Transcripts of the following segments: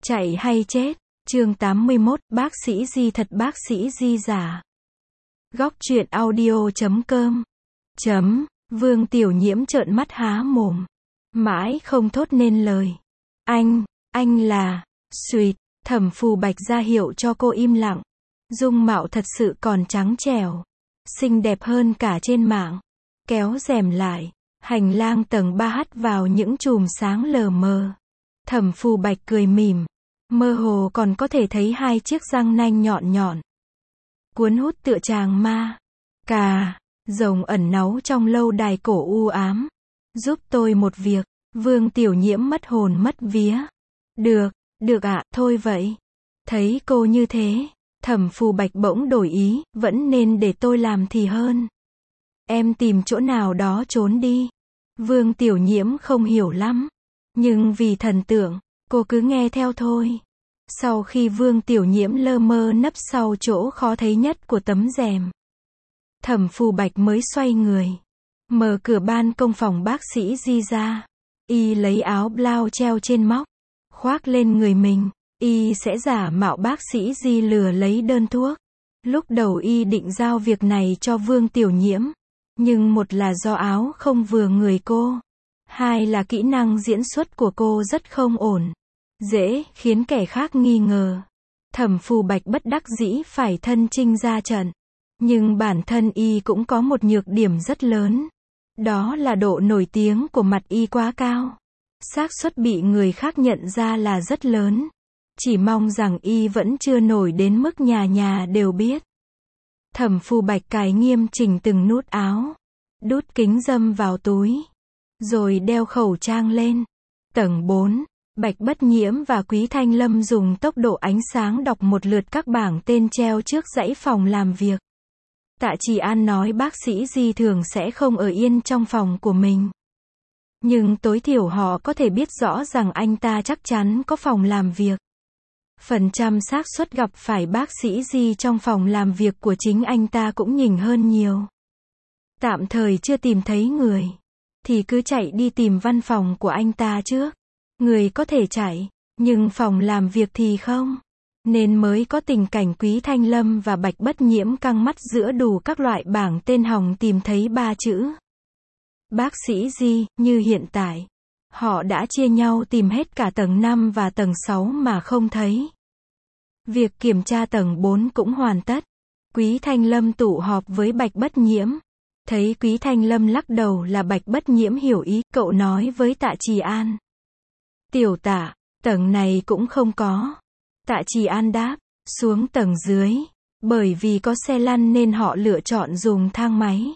Chạy hay chết, chương 81, bác sĩ Di thật bác sĩ Di giả. Góc truyện audio.com Vương Tiểu Nhiễm trợn mắt há mồm. Mãi không thốt nên lời. Anh là, Suyệt, Thẩm Phù Bạch ra hiệu cho cô im lặng. Dung mạo thật sự còn trắng trẻo. Xinh đẹp hơn cả trên mạng. Kéo rèm lại, hành lang tầng 3 hắt vào những chùm sáng lờ mờ. Thẩm Phù Bạch cười mỉm. Mơ hồ còn có thể thấy hai chiếc răng nanh nhọn nhọn. Cuốn hút tựa tràng ma. Rồng ẩn náu trong lâu đài cổ u ám. Giúp tôi một việc. Vương Tiểu Nhiễm mất hồn mất vía. Được ạ, thôi vậy. Thấy cô như thế, Thẩm Phù Bạch bỗng đổi ý, vẫn nên để tôi làm thì hơn. Em tìm chỗ nào đó trốn đi. Vương Tiểu Nhiễm không hiểu lắm. Nhưng vì thần tượng, cô cứ nghe theo thôi. Sau khi Vương Tiểu Nhiễm lơ mơ nấp sau chỗ khó thấy nhất của tấm rèm, Thẩm Phù Bạch mới xoay người. Mở cửa ban công phòng bác sĩ Di ra. Y lấy áo blau treo trên móc. Khoác lên người mình. Y sẽ giả mạo bác sĩ Di lừa lấy đơn thuốc. Lúc đầu Y định giao việc này cho Vương Tiểu Nhiễm. Nhưng một là do áo không vừa người cô. Hai là kỹ năng diễn xuất của cô rất không ổn. Dễ khiến kẻ khác nghi ngờ. Thẩm Phù Bạch bất đắc dĩ phải thân chinh ra trận. Nhưng bản thân Y cũng có một nhược điểm rất lớn. Đó là độ nổi tiếng của mặt Y quá cao. Xác suất bị người khác nhận ra là rất lớn. Chỉ mong rằng Y vẫn chưa nổi đến mức nhà nhà đều biết. Thẩm Phù Bạch cài nghiêm chỉnh từng nút áo. Đút kính râm vào túi. Rồi đeo khẩu trang lên. Tầng 4. Bạch Bất Nhiễm và Quý Thanh Lâm dùng tốc độ ánh sáng đọc một lượt các bảng tên treo trước dãy phòng làm việc. Tạ Trì An nói bác sĩ Di thường sẽ không ở yên trong phòng của mình. Nhưng tối thiểu họ có thể biết rõ rằng anh ta chắc chắn có phòng làm việc. Phần trăm xác suất gặp phải bác sĩ Di trong phòng làm việc của chính anh ta cũng nhỉnh hơn nhiều. Tạm thời chưa tìm thấy người, thì cứ chạy đi tìm văn phòng của anh ta trước. Người có thể chạy, nhưng phòng làm việc thì không. Nên mới có tình cảnh Quý Thanh Lâm và Bạch Bất Nhiễm căng mắt giữa đủ các loại bảng tên hòng tìm thấy 3 chữ. Bác sĩ Di, như hiện tại. Họ đã chia nhau tìm hết cả tầng 5 và tầng 6 mà không thấy. Việc kiểm tra tầng 4 cũng hoàn tất. Quý Thanh Lâm tụ họp với Bạch Bất Nhiễm. Thấy Quý Thanh Lâm lắc đầu là Bạch Bất Nhiễm hiểu ý, cậu nói với Tạ Trì An. Tiểu Tạ, tầng này cũng không có. Tạ Trì An đáp, xuống tầng dưới. Bởi vì có xe lăn nên họ lựa chọn dùng thang máy.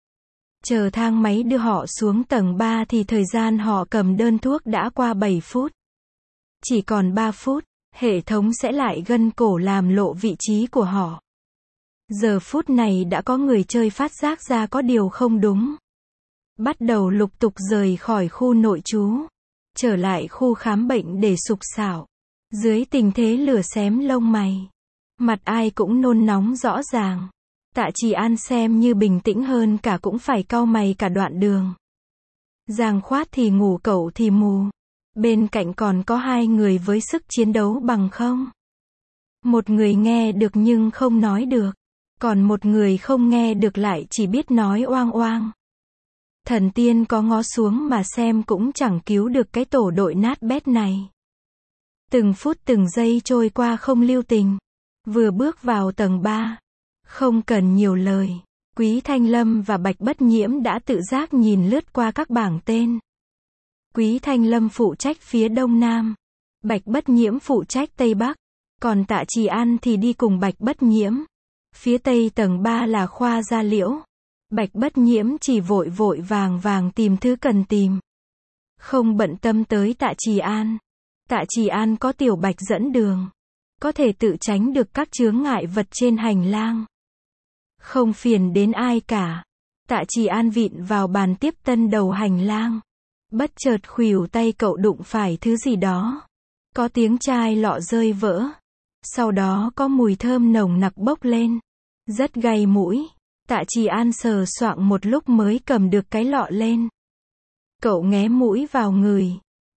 Chờ thang máy đưa họ xuống tầng 3 thì thời gian họ cầm đơn thuốc đã qua 7 phút. Chỉ còn 3 phút, hệ thống sẽ lại gân cổ làm lộ vị trí của họ. Giờ phút này đã có người chơi phát giác ra có điều không đúng. Bắt đầu lục tục rời khỏi khu nội trú. Trở lại khu khám bệnh để sục sạo. Dưới tình thế lửa xém lông mày. Mặt ai cũng nôn nóng rõ ràng. Tạ Trì An xem như bình tĩnh hơn cả cũng phải cau mày cả đoạn đường. Giang Khoát thì ngủ cẩu thì mù. Bên cạnh còn có hai người với sức chiến đấu bằng không. Một người nghe được nhưng không nói được. Còn một người không nghe được lại chỉ biết nói oang oang. Thần tiên có ngó xuống mà xem cũng chẳng cứu được cái tổ đội nát bét này. Từng phút từng giây trôi qua không lưu tình. Vừa bước vào tầng 3. Không cần nhiều lời. Quý Thanh Lâm và Bạch Bất Nhiễm đã tự giác nhìn lướt qua các bảng tên. Quý Thanh Lâm phụ trách phía Đông Nam. Bạch Bất Nhiễm phụ trách Tây Bắc. Còn Tạ Trì An thì đi cùng Bạch Bất Nhiễm. Phía Tây tầng 3 là khoa da liễu. Bạch Bất Nhiễm chỉ vội vàng tìm thứ cần tìm. Không bận tâm tới Tạ Trì An. Tạ Trì An có Tiểu Bạch dẫn đường. Có thể tự tránh được các chướng ngại vật trên hành lang. Không phiền đến ai cả. Tạ Trì An vịn vào bàn tiếp tân đầu hành lang. Bất chợt khuỷu tay cậu đụng phải thứ gì đó. Có tiếng chai lọ rơi vỡ. Sau đó có mùi thơm nồng nặc bốc lên. Rất gay mũi. Tạ Trì An sờ soạng một lúc mới cầm được cái lọ lên. Cậu nghé mũi vào ngửi.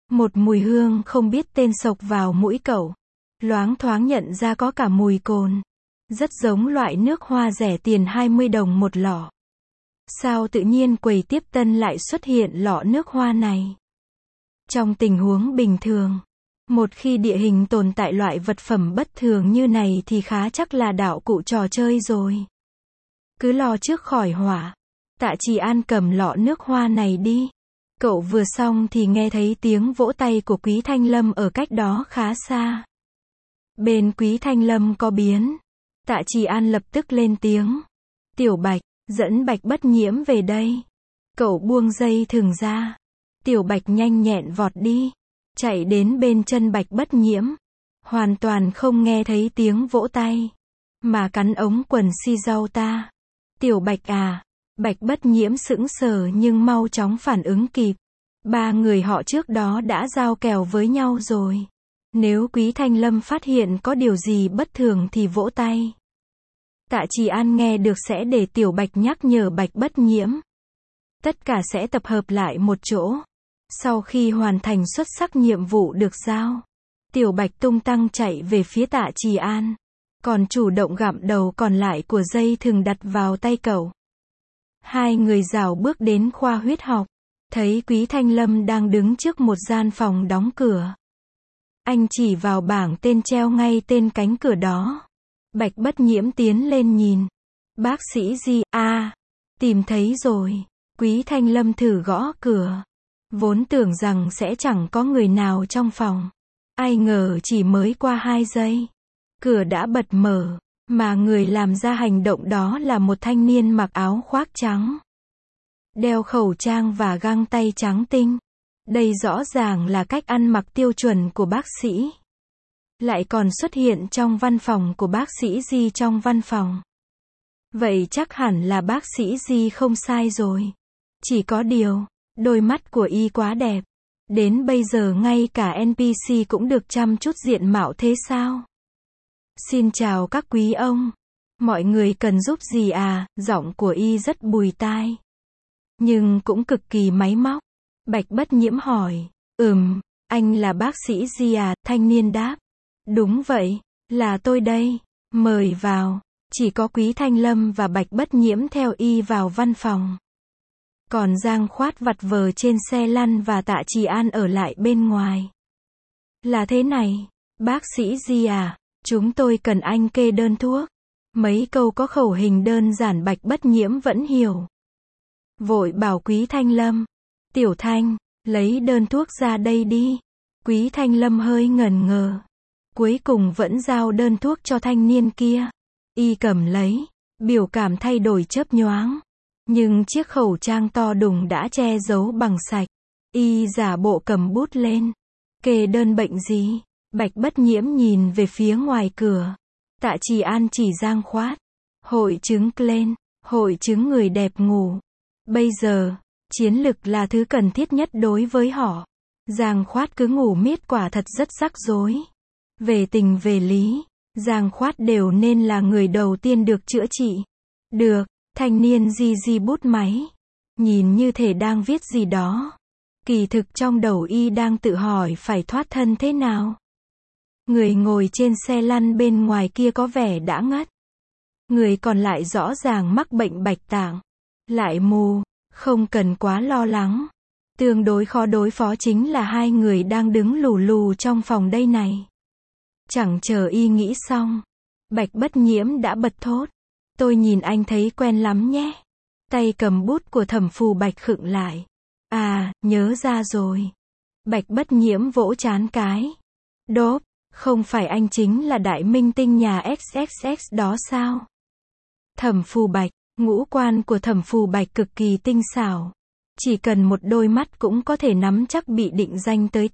Một mùi hương không biết tên xộc vào mũi cậu. Loáng thoáng nhận ra có cả mùi cồn. Rất giống loại nước hoa rẻ tiền 20 đồng một lọ. Sao tự nhiên quầy tiếp tân lại xuất hiện lọ nước hoa này? Trong tình huống bình thường, một khi địa hình tồn tại loại vật phẩm bất thường như này thì khá chắc là đạo cụ trò chơi rồi. Cứ lo trước khỏi họa. Tạ Trì An cầm lọ nước hoa này đi. Cậu vừa xong thì nghe thấy tiếng vỗ tay của Quý Thanh Lâm ở cách đó khá xa. Bên Quý Thanh Lâm có biến. Tạ Trì An lập tức lên tiếng. Tiểu Bạch, dẫn Bạch Bất Nhiễm về đây. Cậu buông dây thừng ra. Tiểu Bạch nhanh nhẹn vọt đi. Chạy đến bên chân Bạch Bất Nhiễm. Hoàn toàn không nghe thấy tiếng vỗ tay. Mà cắn ống quần si rau ta. Tiểu Bạch à. Bạch Bất Nhiễm sững sờ nhưng mau chóng phản ứng kịp. Ba người họ trước đó đã giao kèo với nhau rồi. Nếu Quý Thanh Lâm phát hiện có điều gì bất thường thì vỗ tay. Tạ Trì An nghe được sẽ để Tiểu Bạch nhắc nhở Bạch Bất Nhiễm. Tất cả sẽ tập hợp lại một chỗ. Sau khi hoàn thành xuất sắc nhiệm vụ được giao, Tiểu Bạch tung tăng chạy về phía Tạ Trì An. Còn chủ động gặm đầu còn lại của dây thừng đặt vào tay cậu. Hai người rảo bước đến khoa huyết học. Thấy Quý Thanh Lâm đang đứng trước một gian phòng đóng cửa. Anh chỉ vào bảng tên treo ngay tên cánh cửa đó. Bạch Bất Nhiễm tiến lên nhìn. Bác sĩ Di, tìm thấy rồi. Quý Thanh Lâm thử gõ cửa. Vốn tưởng rằng sẽ chẳng có người nào trong phòng. Ai ngờ chỉ mới qua 2 giây. Cửa đã bật mở. Mà người làm ra hành động đó là một thanh niên mặc áo khoác trắng. Đeo khẩu trang và găng tay trắng tinh. Đây rõ ràng là cách ăn mặc tiêu chuẩn của bác sĩ. Lại còn xuất hiện trong văn phòng của bác sĩ Di trong văn phòng. Vậy chắc hẳn là bác sĩ Di không sai rồi. Chỉ có điều, đôi mắt của y quá đẹp. Đến bây giờ ngay cả NPC cũng được chăm chút diện mạo thế sao? Xin chào các quý ông. Mọi người cần giúp gì à? Giọng của y rất bùi tai. Nhưng cũng cực kỳ máy móc. Bạch Bất Nhiễm hỏi. Anh là bác sĩ Di à? Thanh niên đáp. Đúng vậy, là tôi đây. Mời vào. Chỉ có Quý Thanh Lâm và Bạch Bất Nhiễm theo y vào văn phòng. Còn Giang Khoát vặt vờ trên xe lăn và Tạ Trì An ở lại bên ngoài. Là thế này, bác sĩ Di à, chúng tôi cần anh kê đơn thuốc. Mấy câu có khẩu hình đơn giản Bạch Bất Nhiễm vẫn hiểu. Vội bảo Quý Thanh Lâm. Tiểu Thanh, lấy đơn thuốc ra đây đi. Quý Thanh Lâm hơi ngần ngờ. Cuối cùng vẫn giao đơn thuốc cho thanh niên kia. Y cầm lấy. Biểu cảm thay đổi chớp nhoáng. Nhưng chiếc khẩu trang to đùng đã che giấu bằng sạch. Y giả bộ cầm bút lên. Kê đơn bệnh gì? Bạch Bất Nhiễm nhìn về phía ngoài cửa. Tạ Trì An chỉ Giang Khoát. Hội chứng lên. Hội chứng người đẹp ngủ. Bây giờ, chiến lực là thứ cần thiết nhất đối với họ. Giang Khoát cứ ngủ miết quả thật rất rắc rối. Về tình về lý, Giang Khoát đều nên là người đầu tiên được chữa trị. Được, thanh niên di bút máy. Nhìn như thể đang viết gì đó. Kỳ thực trong đầu y đang tự hỏi phải thoát thân thế nào. Người ngồi trên xe lăn bên ngoài kia có vẻ đã ngất. Người còn lại rõ ràng mắc bệnh bạch tạng. Lại mù, không cần quá lo lắng. Tương đối khó đối phó chính là hai người đang đứng lù lù trong phòng đây này. Chẳng chờ y nghĩ xong. Bạch Bất Nhiễm đã bật thốt. Tôi nhìn anh thấy quen lắm nhé. Tay cầm bút của Thẩm Phù Bạch khựng lại. À, nhớ ra rồi. Bạch Bất Nhiễm vỗ trán cái. Đốp, không phải anh chính là đại minh tinh nhà XXX đó sao? Thẩm Phù Bạch, ngũ quan của Thẩm Phù Bạch cực kỳ tinh xảo. Chỉ cần một đôi mắt cũng có thể nắm chắc bị định danh tới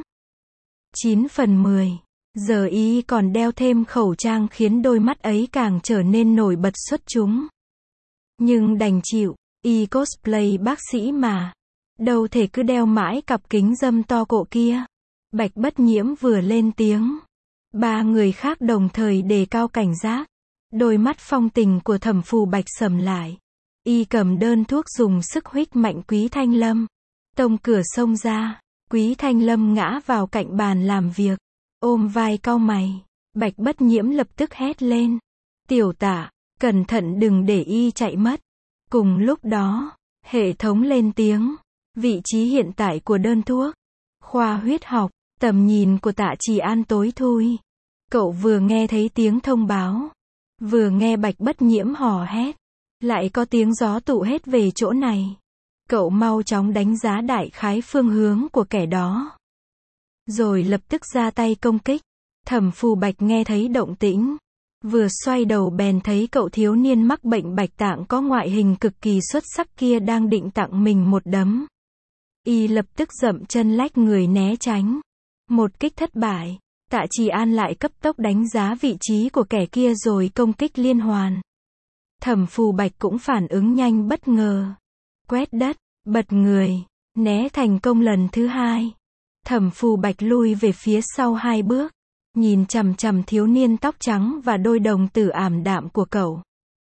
9 phần 10. Giờ y còn đeo thêm khẩu trang khiến đôi mắt ấy càng trở nên nổi bật xuất chúng. Nhưng đành chịu, y cosplay bác sĩ mà. Đâu thể cứ đeo mãi cặp kính râm to cộ kia. Bạch Bất Nhiễm vừa lên tiếng. Ba người khác đồng thời đề cao cảnh giác. Đôi mắt phong tình của Thẩm Phù Bạch sầm lại. Y cầm đơn thuốc dùng sức huých mạnh Quý Thanh Lâm. Tông cửa xông ra. Quý Thanh Lâm ngã vào cạnh bàn làm việc, ôm vai cau mày. Bạch Bất Nhiễm lập tức hét lên. Tiểu Tạ, cẩn thận đừng để y chạy mất. Cùng lúc đó, hệ thống lên tiếng. Vị trí hiện tại của đơn thuốc. Khoa huyết học, tầm nhìn của Tạ Trì An tối thui. Cậu vừa nghe thấy tiếng thông báo, vừa nghe Bạch Bất Nhiễm hò hét, lại có tiếng gió tụ hết về chỗ này. Cậu mau chóng đánh giá đại khái phương hướng của kẻ đó, rồi lập tức ra tay công kích. Thẩm Phù Bạch nghe thấy động tĩnh, vừa xoay đầu bèn thấy cậu thiếu niên mắc bệnh bạch tạng có ngoại hình cực kỳ xuất sắc kia đang định tặng mình một đấm. Y lập tức dậm chân lách người né tránh. Một kích thất bại, Tạ Trì An lại cấp tốc đánh giá vị trí của kẻ kia rồi công kích liên hoàn. Thẩm Phù Bạch cũng phản ứng nhanh bất ngờ. Quét đất, bật người, né thành công lần thứ hai. Thẩm Phù Bạch lui về phía sau 2 bước, nhìn chằm chằm thiếu niên tóc trắng và đôi đồng tử ảm đạm của cậu.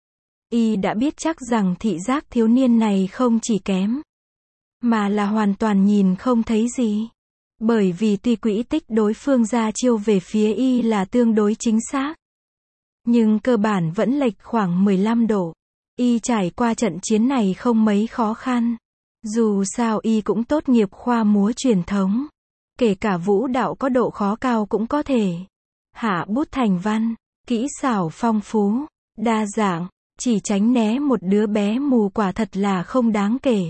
Y đã biết chắc rằng thị giác thiếu niên này không chỉ kém, mà là hoàn toàn nhìn không thấy gì. Bởi vì tuy quỹ tích đối phương ra chiêu về phía Y là tương đối chính xác, nhưng cơ bản vẫn lệch khoảng 15 độ. Y trải qua trận chiến này không mấy khó khăn. Dù sao Y cũng tốt nghiệp khoa múa truyền thống. Kể cả vũ đạo có độ khó cao cũng có thể hạ bút thành văn, kỹ xảo phong phú, đa dạng, chỉ tránh né một đứa bé mù quả thật là không đáng kể.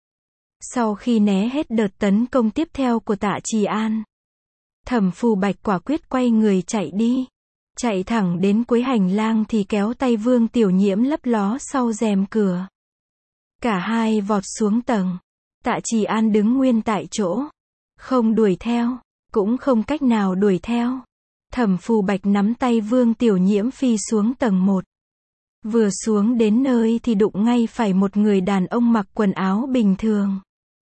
Sau khi né hết đợt tấn công tiếp theo của Tạ Trì An, Thẩm Phù Bạch quả quyết quay người chạy đi. Chạy thẳng đến cuối hành lang thì kéo tay Vương Tiểu Nhiễm lấp ló sau rèm cửa. Cả hai vọt xuống tầng. Tạ Trì An đứng nguyên tại chỗ, không đuổi theo, cũng không cách nào đuổi theo. Thẩm Phù Bạch nắm tay Vương Tiểu Nhiễm phi xuống tầng 1. Vừa xuống đến nơi thì đụng ngay phải một người đàn ông mặc quần áo bình thường.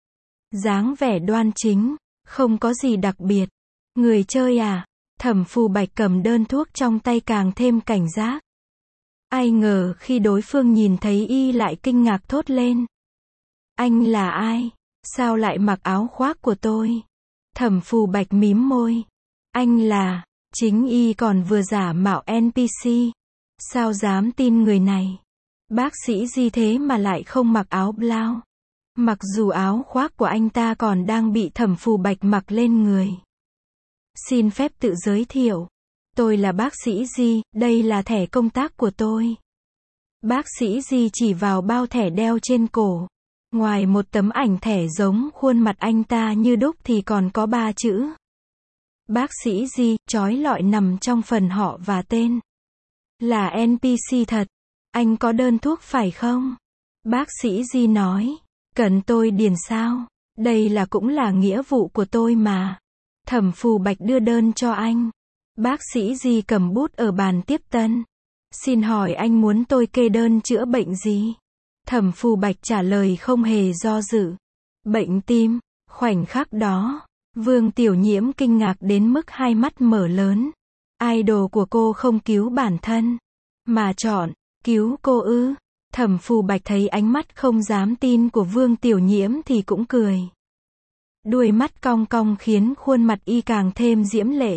Dáng vẻ đoan chính, không có gì đặc biệt. Người chơi à? Thẩm Phù Bạch cầm đơn thuốc trong tay càng thêm cảnh giác. Ai ngờ khi đối phương nhìn thấy Y lại kinh ngạc thốt lên. Anh là ai? Sao lại mặc áo khoác của tôi? Thẩm Phù Bạch mím môi. Anh là, chính Y còn vừa giả mạo NPC. Sao dám tin người này? Bác sĩ gì thế mà lại không mặc áo blau? Mặc dù áo khoác của anh ta còn đang bị Thẩm Phù Bạch mặc lên người. Xin phép tự giới thiệu. Tôi là bác sĩ Di, đây là thẻ công tác của tôi. Bác sĩ Di chỉ vào bao thẻ đeo trên cổ. Ngoài một tấm ảnh thẻ giống khuôn mặt anh ta như đúc thì còn có 3 chữ. Bác sĩ Di, chói lọi nằm trong phần họ và tên. Là NPC thật. Anh có đơn thuốc phải không? Bác sĩ Di nói. Cần tôi điền sao? Đây là cũng là nghĩa vụ của tôi mà. Thẩm Phù Bạch đưa đơn cho anh. Bác sĩ Di cầm bút ở bàn tiếp tân. Xin hỏi anh muốn tôi kê đơn chữa bệnh gì? Thẩm Phù Bạch trả lời không hề do dự. Bệnh tim. Khoảnh khắc đó, Vương Tiểu Nhiễm kinh ngạc đến mức hai mắt mở lớn. Idol của cô không cứu bản thân, mà chọn cứu cô ư? Thẩm Phù Bạch thấy ánh mắt không dám tin của Vương Tiểu Nhiễm thì cũng cười. Đuôi mắt cong cong khiến khuôn mặt Y càng thêm diễm lệ.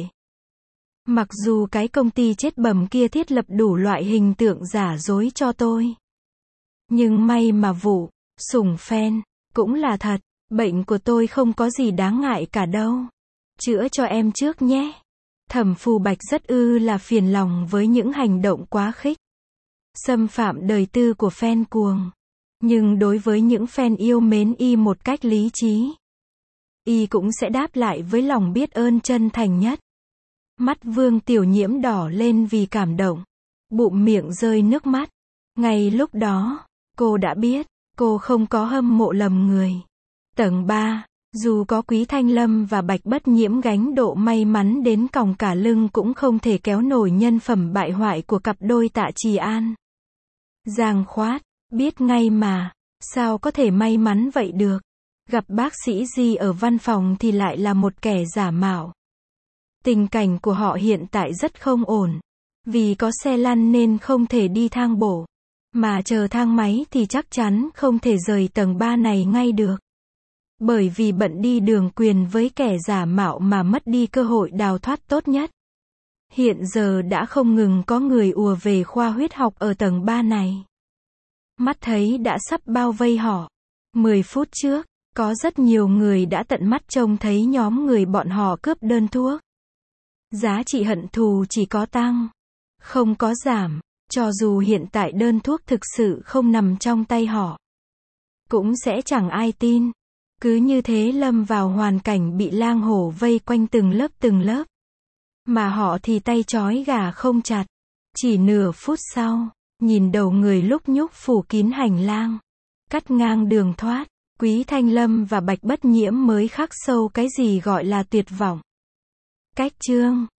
Mặc dù cái công ty chết bầm kia thiết lập đủ loại hình tượng giả dối cho tôi, nhưng may mà vụ sủng fan cũng là thật. Bệnh của tôi không có gì đáng ngại cả đâu. Chữa cho em trước nhé. Thẩm Phù Bạch rất là phiền lòng với những hành động quá khích, xâm phạm đời tư của fan cuồng. Nhưng đối với những fan yêu mến Y một cách lý trí, Y cũng sẽ đáp lại với lòng biết ơn chân thành nhất. Mắt Vương Tiểu Nhiễm đỏ lên vì cảm động, bụm miệng rơi nước mắt. Ngay lúc đó, cô đã biết, cô không có hâm mộ lầm người. Tầng 3, dù có Quý Thanh Lâm và Bạch Bất Nhiễm gánh độ may mắn đến còng cả lưng cũng không thể kéo nổi nhân phẩm bại hoại của cặp đôi Tạ Trì An. Giang Khoát, biết ngay mà, sao có thể may mắn vậy được. Gặp bác sĩ Di ở văn phòng thì lại là một kẻ giả mạo. Tình cảnh của họ hiện tại rất không ổn. Vì có xe lăn nên không thể đi thang bộ. Mà chờ thang máy thì chắc chắn không thể rời tầng 3 này ngay được. Bởi vì bận đi đường quyền với kẻ giả mạo mà mất đi cơ hội đào thoát tốt nhất. Hiện giờ đã không ngừng có người ùa về khoa huyết học ở tầng 3 này. Mắt thấy đã sắp bao vây họ. 10 phút trước, có rất nhiều người đã tận mắt trông thấy nhóm người bọn họ cướp đơn thuốc. Giá trị hận thù chỉ có tăng, không có giảm, cho dù hiện tại đơn thuốc thực sự không nằm trong tay họ. Cũng sẽ chẳng ai tin. Cứ như thế lâm vào hoàn cảnh bị lang hổ vây quanh từng lớp. Mà họ thì tay trói gà không chặt. Chỉ nửa phút sau, nhìn đầu người lúc nhúc phủ kín hành lang, cắt ngang đường thoát, Quý Thanh Lâm và Bạch Bất Nhiễm mới khắc sâu cái gì gọi là tuyệt vọng. Cách chương